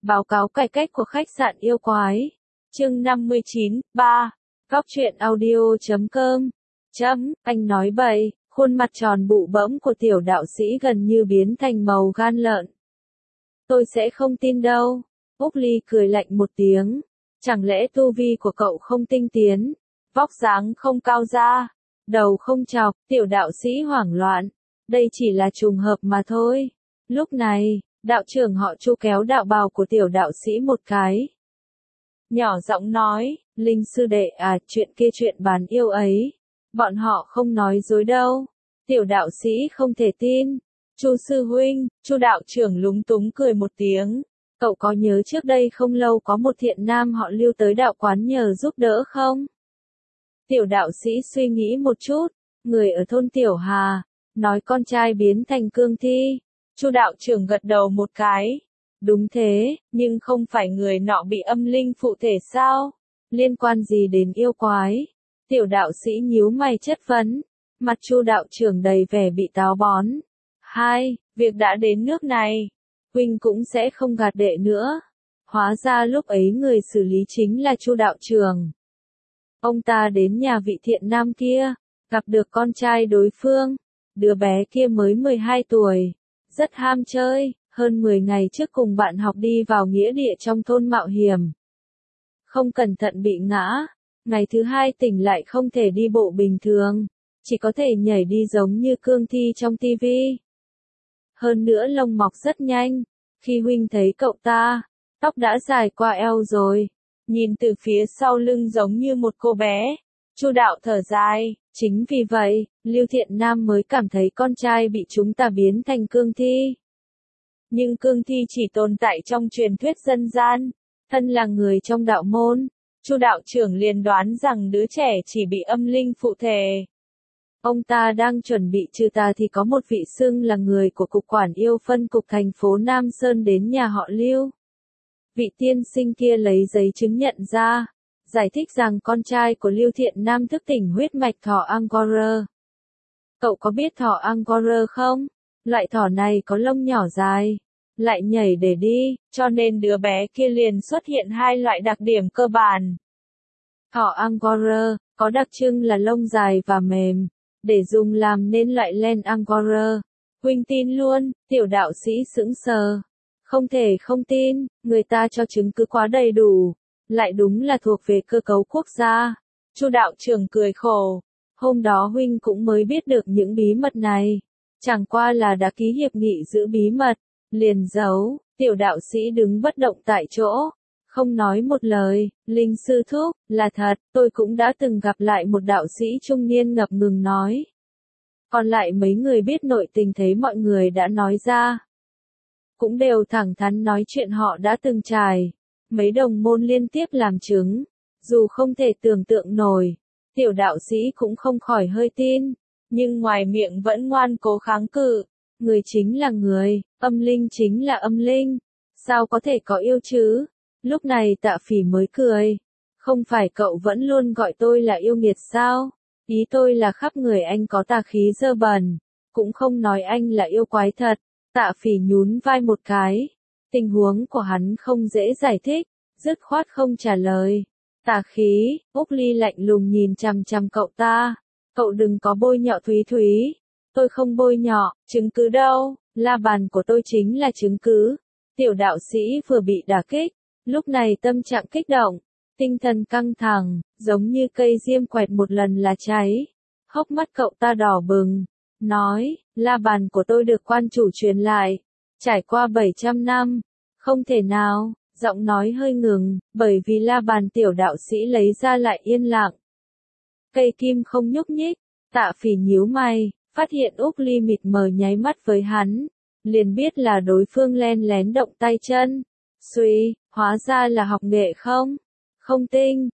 Báo cáo cải cách của khách sạn yêu quái. Chương 59, 3. Góc truyện audio.com. Anh nói bậy, khuôn mặt tròn bụ bẫm của tiểu đạo sĩ gần như biến thành màu gan lợn. Tôi sẽ không tin đâu. Úc Ly cười lạnh một tiếng. Chẳng lẽ tu vi của cậu không tinh tiến, vóc dáng không cao ra, đầu không chọc, tiểu đạo sĩ hoảng loạn. Đây chỉ là trùng hợp mà thôi. Lúc này, đạo trưởng họ Chu kéo đạo bào của tiểu đạo sĩ một cái. Nhỏ giọng nói, Linh sư đệ à, chuyện bán yêu ấy. Bọn họ không nói dối đâu. Tiểu đạo sĩ không thể tin. Chu sư huynh, Chu đạo trưởng lúng túng cười một tiếng. Cậu có nhớ trước đây không lâu có một thiện nam họ Lưu tới đạo quán nhờ giúp đỡ không? Tiểu đạo sĩ suy nghĩ một chút. Người ở thôn Tiểu Hà, nói con trai biến thành cương thi. Chu đạo trưởng gật đầu một cái. Đúng thế, nhưng không phải người nọ bị âm linh phụ thể sao? Liên quan gì đến yêu quái? Tiểu đạo sĩ nhíu mày chất vấn. Mặt Chu đạo trưởng đầy vẻ bị táo bón. Việc đã đến nước này, huynh cũng sẽ không gạt đệ nữa. Hóa ra lúc ấy người xử lý chính là Chu đạo trưởng. Ông ta đến nhà vị thiện nam kia, gặp được con trai đối phương. Đứa bé kia mới 12 tuổi, rất ham chơi, hơn 10 ngày trước cùng bạn học đi vào nghĩa địa trong thôn mạo hiểm. Không cẩn thận bị ngã, ngày thứ hai tỉnh lại không thể đi bộ bình thường, chỉ có thể nhảy đi giống như cương thi trong tivi. Hơn nữa lông mọc rất nhanh, khi huynh thấy cậu ta, tóc đã dài qua eo rồi, nhìn từ phía sau lưng giống như một cô bé. Chu đạo thở dài, chính vì vậy, Lưu Thiện Nam mới cảm thấy con trai bị chúng ta biến thành cương thi. Nhưng cương thi chỉ tồn tại trong truyền thuyết dân gian, thân là người trong đạo môn, Chu đạo trưởng liền đoán rằng đứa trẻ chỉ bị âm linh phụ thể. Ông ta đang chuẩn bị trừ tà thì có một vị xưng là người của cục quản yêu phân cục thành phố Nam Sơn đến nhà họ Lưu. Vị tiên sinh kia lấy giấy chứng nhận ra, giải thích rằng con trai của Lưu Thiện Nam thức tỉnh huyết mạch thỏ Angora. Cậu có biết thỏ Angora không? Loại thỏ này có lông nhỏ dài, lại nhảy để đi, cho nên đứa bé kia liền xuất hiện hai loại đặc điểm cơ bản. Thỏ Angora, có đặc trưng là lông dài và mềm, để dùng làm nên loại len Angora. Huynh tin luôn, tiểu đạo sĩ sững sờ. Không thể không tin, người ta cho chứng cứ quá đầy đủ, lại đúng là thuộc về cơ cấu quốc gia. Chu đạo trưởng cười khổ. Hôm đó huynh cũng mới biết được những bí mật này. Chẳng qua là đã ký hiệp nghị giữ bí mật, liền giấu. Tiểu đạo sĩ đứng bất động tại chỗ, không nói một lời. Linh sư thúc, là thật, tôi cũng đã từng gặp lại một đạo sĩ trung niên ngập ngừng nói. Còn lại mấy người biết nội tình thấy mọi người đã nói ra, cũng đều thẳng thắn nói chuyện họ đã từng trải. Mấy đồng môn liên tiếp làm chứng, dù không thể tưởng tượng nổi, tiểu đạo sĩ cũng không khỏi hơi tin, nhưng ngoài miệng vẫn ngoan cố kháng cự. Người chính là người, âm linh chính là âm linh, sao có thể có yêu chứ? Lúc này Tạ Phỉ mới cười. Không phải cậu vẫn luôn gọi tôi là yêu nghiệt sao? Ý tôi là khắp người anh có tà khí dơ bẩn, cũng không nói anh là yêu quái thật. Tạ Phỉ nhún vai một cái. Tình huống của hắn không dễ giải thích, dứt khoát không trả lời. Tà khí, Úc Ly lạnh lùng nhìn chằm chằm cậu ta. Cậu đừng có bôi nhọ Thúy Thúy. Tôi không bôi nhọ, chứng cứ đâu, la bàn của tôi chính là chứng cứ. Tiểu đạo sĩ vừa bị đả kích, lúc này tâm trạng kích động, tinh thần căng thẳng, giống như cây diêm quẹt một lần là cháy. Hốc mắt cậu ta đỏ bừng, nói, la bàn của tôi được quan chủ truyền lại, trải qua 700 năm, không thể nào. Giọng nói hơi ngừng, bởi vì la bàn tiểu đạo sĩ lấy ra lại yên lặng. Cây kim không nhúc nhích. Tạ Phỉ nhíu mày, phát hiện Úc Ly mịt mờ nháy mắt với hắn, liền biết là đối phương len lén động tay chân. Suy, hóa ra là học nghệ không? Không tinh,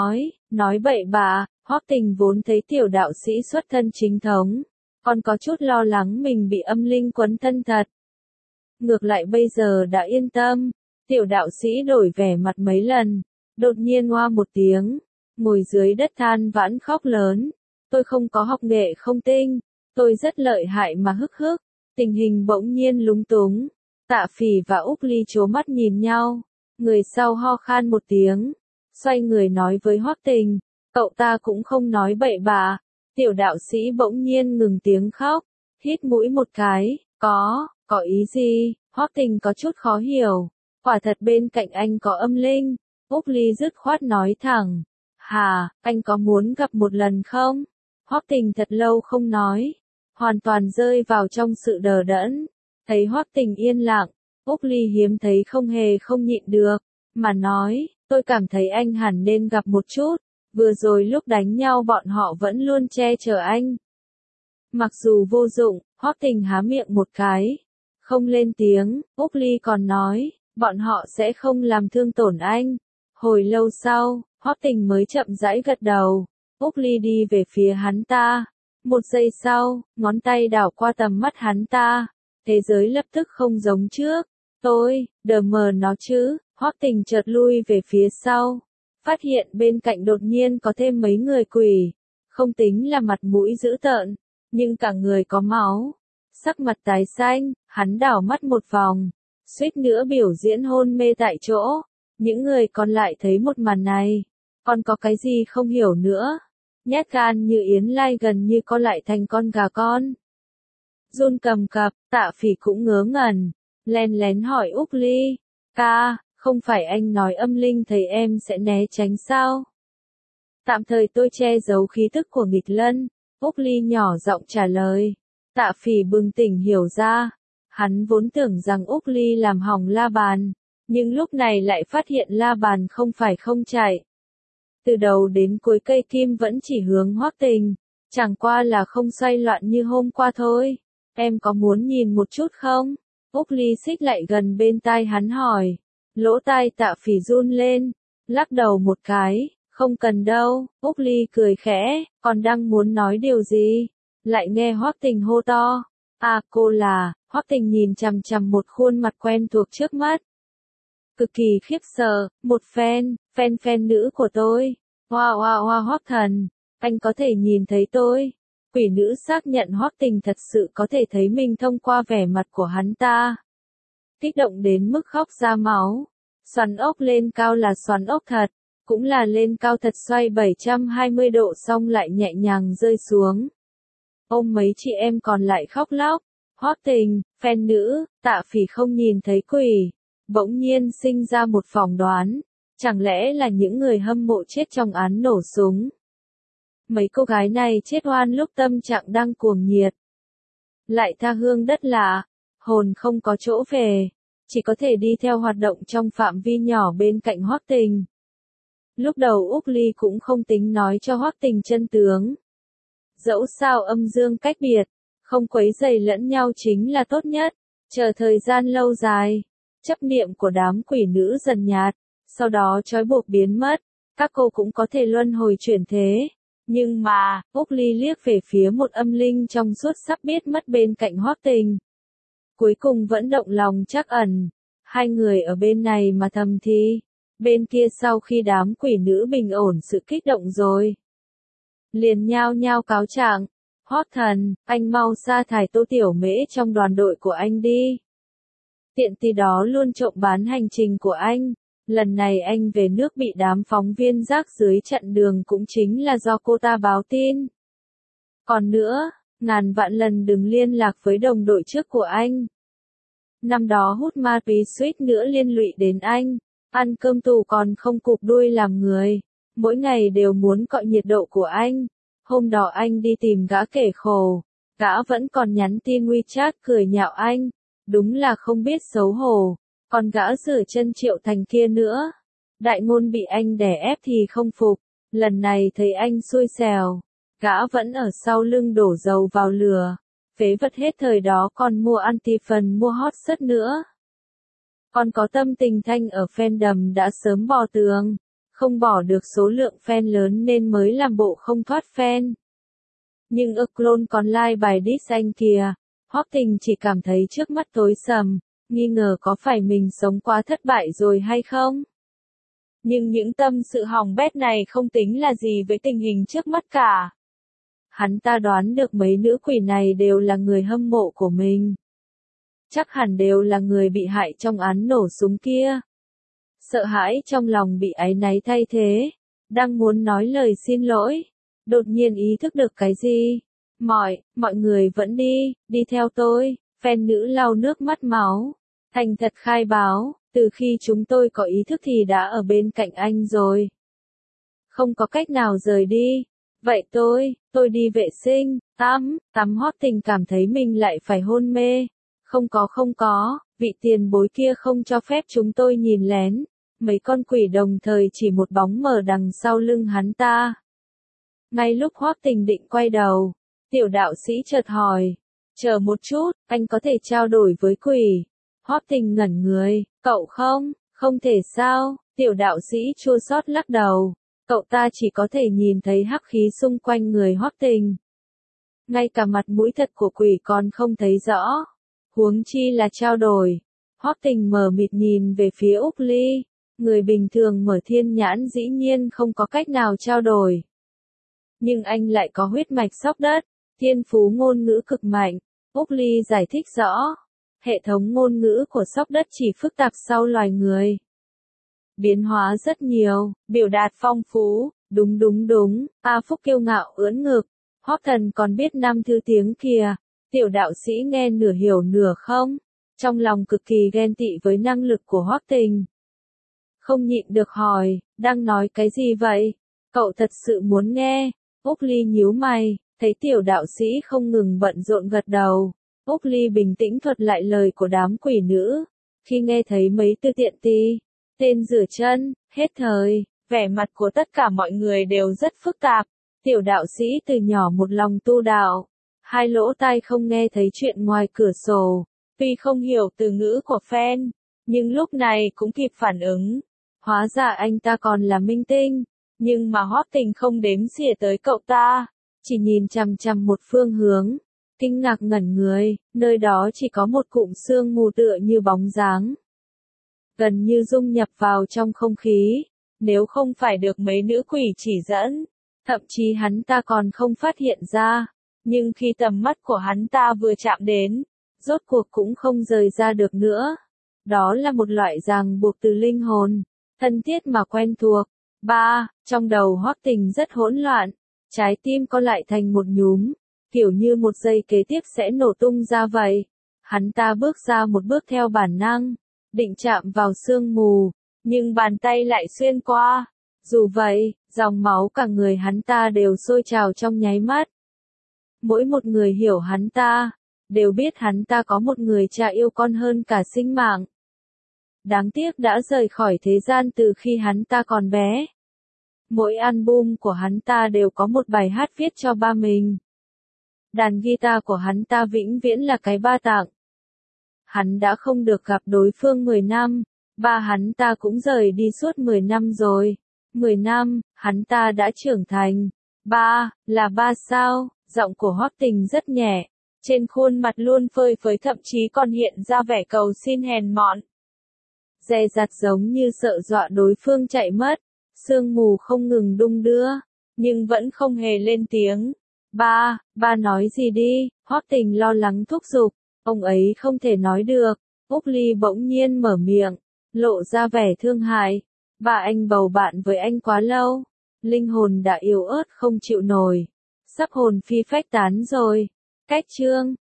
nói bậy bạ. Hoắc Tình vốn thấy tiểu đạo sĩ xuất thân chính thống, còn có chút lo lắng mình bị âm linh quấn thân thật. Ngược lại bây giờ đã yên tâm. Tiểu đạo sĩ đổi vẻ mặt mấy lần, đột nhiên oa một tiếng, ngồi dưới đất than vãn khóc lớn. Tôi không có học nghệ không tinh, tôi rất lợi hại mà hức hức. Tình hình bỗng nhiên lúng túng. Tạ Phỉ và Úc Ly trố mắt nhìn nhau, người sau ho khan một tiếng, xoay người nói với Hoắc Tình, cậu ta cũng không nói bậy bạ. Tiểu đạo sĩ bỗng nhiên ngừng tiếng khóc, hít mũi một cái, có ý gì? Hoắc Tình có chút khó hiểu, quả thật bên cạnh anh có âm linh. Úc Ly dứt khoát nói thẳng, hà, anh có muốn gặp một lần không? Hoắc Tình thật lâu không nói, hoàn toàn rơi vào trong sự đờ đẫn. Thấy Hoắc Tình yên lặng, Úc Ly hiếm thấy không nhịn được, mà nói, tôi cảm thấy anh hẳn nên gặp một chút, vừa rồi lúc đánh nhau bọn họ vẫn luôn che chở anh. Mặc dù vô dụng, Hoắc Tình há miệng một cái, không lên tiếng. Úc Ly còn nói, bọn họ sẽ không làm thương tổn anh. Hồi lâu sau, Hoắc Tình mới chậm rãi gật đầu. Úc Ly đi về phía hắn ta. Một giây sau, ngón tay đảo qua tầm mắt hắn ta. Thế giới lập tức không giống trước. Đờ mờ nó chứ. Hoắc Tình chợt lui về phía sau. Phát hiện bên cạnh đột nhiên có thêm mấy người quỷ. Không tính là mặt mũi dữ tợn, nhưng cả người có máu. Sắc mặt tái xanh, hắn đảo mắt một vòng, suýt nữa biểu diễn hôn mê tại chỗ. Những người còn lại thấy một màn này, còn có cái gì không hiểu nữa. Nhát gan như yến lai gần như co lại thành con gà con. Run cầm cập, Tạ Phỉ cũng ngớ ngẩn, len lén hỏi Úc Ly, ca, không phải anh nói âm linh thấy em sẽ né tránh sao? Tạm thời tôi che giấu khí tức của nghịch lân. Úc Ly nhỏ giọng trả lời. Tạ Phỉ bừng tỉnh hiểu ra, hắn vốn tưởng rằng Úc Ly làm hỏng la bàn, nhưng lúc này lại phát hiện la bàn không phải không chạy. Từ đầu đến cuối cây kim vẫn chỉ hướng Hoắc Tình, chẳng qua là không xoay loạn như hôm qua thôi. Em có muốn nhìn một chút không? Úc Ly xích lại gần bên tai hắn hỏi. Lỗ tai Tạ Phỉ run lên, lắc đầu một cái, không cần đâu. Úc Ly cười khẽ, còn đang muốn nói điều gì, lại nghe Hoắc Tình hô to. À cô là, Hoắc Tình nhìn chằm chằm một khuôn mặt quen thuộc trước mắt. Cực kỳ khiếp sợ, một fan nữ của tôi. Hoa Hoắc thần, anh có thể nhìn thấy tôi. Quỷ nữ xác nhận Hoắc Tình thật sự có thể thấy mình thông qua vẻ mặt của hắn ta. Kích động đến mức khóc ra máu. Xoắn ốc lên cao là xoắn ốc thật, cũng là lên cao thật xoay 720 độ xong lại nhẹ nhàng rơi xuống. Ôm mấy chị em còn lại khóc lóc. Hoắc Tình, fan nữ, Tạ Phỉ không nhìn thấy quỷ. Bỗng nhiên sinh ra một phỏng đoán. Chẳng lẽ là những người hâm mộ chết trong án nổ súng? Mấy cô gái này chết oan lúc tâm trạng đang cuồng nhiệt. Lại tha hương đất lạ, hồn không có chỗ về, chỉ có thể đi theo hoạt động trong phạm vi nhỏ bên cạnh Hoắc Tình. Lúc đầu Úc Ly cũng không tính nói cho Hoắc Tình chân tướng. Dẫu sao âm dương cách biệt, không quấy rầy lẫn nhau chính là tốt nhất. Chờ thời gian lâu dài, chấp niệm của đám quỷ nữ dần nhạt, sau đó trói buộc biến mất, các cô cũng có thể luân hồi chuyển thế. Nhưng mà, Úc Ly liếc về phía một âm linh trong suốt sắp biết mất bên cạnh Hoắc Tình. Cuối cùng vẫn động lòng trắc ẩn. Hai người ở bên này mà thầm thì, bên kia sau khi đám quỷ nữ bình ổn sự kích động rồi, liền nhao nhao cáo trạng. Hoắc thần, anh mau sa thải Tô Tiểu Mễ trong đoàn đội của anh đi. Tiện tì đó luôn trộm bán hành trình của anh. Lần này anh về nước bị đám phóng viên rác dưới chặn đường cũng chính là do cô ta báo tin. Còn nữa, ngàn vạn lần đừng liên lạc với đồng đội trước của anh. Năm đó hút ma túy suýt nữa liên lụy đến anh, ăn cơm tù còn không cụp đuôi làm người, mỗi ngày đều muốn cọ nhiệt độ của anh. Hôm đó anh đi tìm gã kể khổ, gã vẫn còn nhắn tin WeChat cười nhạo anh, đúng là không biết xấu hổ. Còn gã rửa chân Triệu Thành kia nữa, đại ngôn bị anh đè ép thì không phục, lần này thấy anh xui xẻo, gã vẫn ở sau lưng đổ dầu vào lửa, phế vật hết thời đó còn mua anti-phần mua hot search nữa. Còn có Tâm Tình Thanh ở fandom đã sớm bò tường, không bỏ được số lượng fan lớn nên mới làm bộ không thoát fan. Nhưng clone còn like bài diss anh kìa, Hoắc Tình chỉ cảm thấy trước mắt tối sầm. Nghi ngờ có phải mình sống quá thất bại rồi hay không? Nhưng những tâm sự hỏng bét này không tính là gì với tình hình trước mắt cả. Hắn ta đoán được mấy nữ quỷ này đều là người hâm mộ của mình. chắc hẳn đều là người bị hại trong án nổ súng kia. Sợ hãi trong lòng bị áy náy thay thế, đang muốn nói lời xin lỗi, đột nhiên ý thức được cái gì. Mọi người vẫn đi theo tôi, fan nữ lau nước mắt máu, thành thật khai báo, từ khi chúng tôi có ý thức thì đã ở bên cạnh anh rồi. Không có cách nào rời đi. Vậy tôi đi vệ sinh, tắm hót tình cảm thấy mình lại phải hôn mê. Không có, vị tiền bối kia không cho phép chúng tôi nhìn lén. Mấy con quỷ đồng thời chỉ một bóng mờ đằng sau lưng hắn ta. Ngay lúc hót tình định quay đầu, tiểu đạo sĩ chợt hỏi. Chờ một chút, anh có thể trao đổi với quỷ. Hót tình ngẩn người, cậu không thể sao, tiểu đạo sĩ chua xót lắc đầu. Cậu ta chỉ có thể nhìn thấy hắc khí xung quanh người Hoắc Tình. Ngay cả mặt mũi thật của quỷ còn không thấy rõ. Huống chi là trao đổi. Hoắc Tình mờ mịt nhìn về phía Úc Ly. Người bình thường mở thiên nhãn dĩ nhiên không có cách nào trao đổi. Nhưng anh lại có huyết mạch sóc đất, thiên phú ngôn ngữ cực mạnh. Úc Ly giải thích rõ. Hệ thống ngôn ngữ của sóc đất chỉ phức tạp sau loài người. Biến hóa rất nhiều, biểu đạt phong phú, đúng, A Phúc kiêu ngạo ưỡn ngực, Hoắc Thần còn biết 5 thứ tiếng kìa, tiểu đạo sĩ nghe nửa hiểu nửa không, trong lòng cực kỳ ghen tị với năng lực của Hoắc Tình. Không nhịn được hỏi, đang nói cái gì vậy? Cậu thật sự muốn nghe? Úc Ly nhíu mày, thấy tiểu đạo sĩ không ngừng bận rộn gật đầu, Úc Ly bình tĩnh thuật lại lời của đám quỷ nữ, khi nghe thấy mấy từ tiện ti. Tên rửa chân, hết thời, vẻ mặt của tất cả mọi người đều rất phức tạp. Tiểu đạo sĩ từ nhỏ một lòng tu đạo, hai lỗ tai không nghe thấy chuyện ngoài cửa sổ. Tuy không hiểu từ ngữ của fan, nhưng lúc này cũng kịp phản ứng. Hóa ra anh ta còn là minh tinh, nhưng mà Hoắc Tình không đếm xỉa tới cậu ta, chỉ nhìn chằm chằm một phương hướng. Kinh ngạc ngẩn người, nơi đó chỉ có một cụm sương mù tựa như bóng dáng. Gần như dung nhập vào trong không khí, nếu không phải được mấy nữ quỷ chỉ dẫn, thậm chí hắn ta còn không phát hiện ra, nhưng khi tầm mắt của hắn ta vừa chạm đến, rốt cuộc cũng không rời ra được nữa. Đó là một loại ràng buộc từ linh hồn, thân thiết mà quen thuộc. Trong đầu Hoắc Tình rất hỗn loạn, trái tim co lại thành một nhúm, kiểu như một giây kế tiếp sẽ nổ tung ra vậy. Hắn ta bước ra một bước theo bản năng, định chạm vào sương mù, nhưng bàn tay lại xuyên qua. Dù vậy, dòng máu cả người hắn ta đều sôi trào trong nháy mắt. Mỗi một người hiểu hắn ta, đều biết hắn ta có một người cha yêu con hơn cả sinh mạng. Đáng tiếc đã rời khỏi thế gian từ khi hắn ta còn bé. Mỗi album của hắn ta đều có một bài hát viết cho ba mình. Đàn guitar của hắn ta vĩnh viễn là cái ba tặng. Hắn đã không được gặp đối phương 10 năm, ba hắn ta cũng rời đi suốt 10 năm rồi. 10 năm, hắn ta đã trưởng thành. Là ba sao? Giọng của Hoắc Tình rất nhẹ, trên khuôn mặt luôn phơi phới thậm chí còn hiện ra vẻ cầu xin hèn mọn. Dè dặt giống như sợ dọa đối phương chạy mất, sương mù không ngừng đung đưa, nhưng vẫn không hề lên tiếng. Ba nói gì đi, Hoắc Tình lo lắng thúc giục, ông ấy không thể nói được. Úc Ly bỗng nhiên mở miệng, lộ ra vẻ thương hại. Ba anh bầu bạn với anh quá lâu, linh hồn đã yếu ớt không chịu nổi, sắp hồn phi phách tán rồi. Cách chương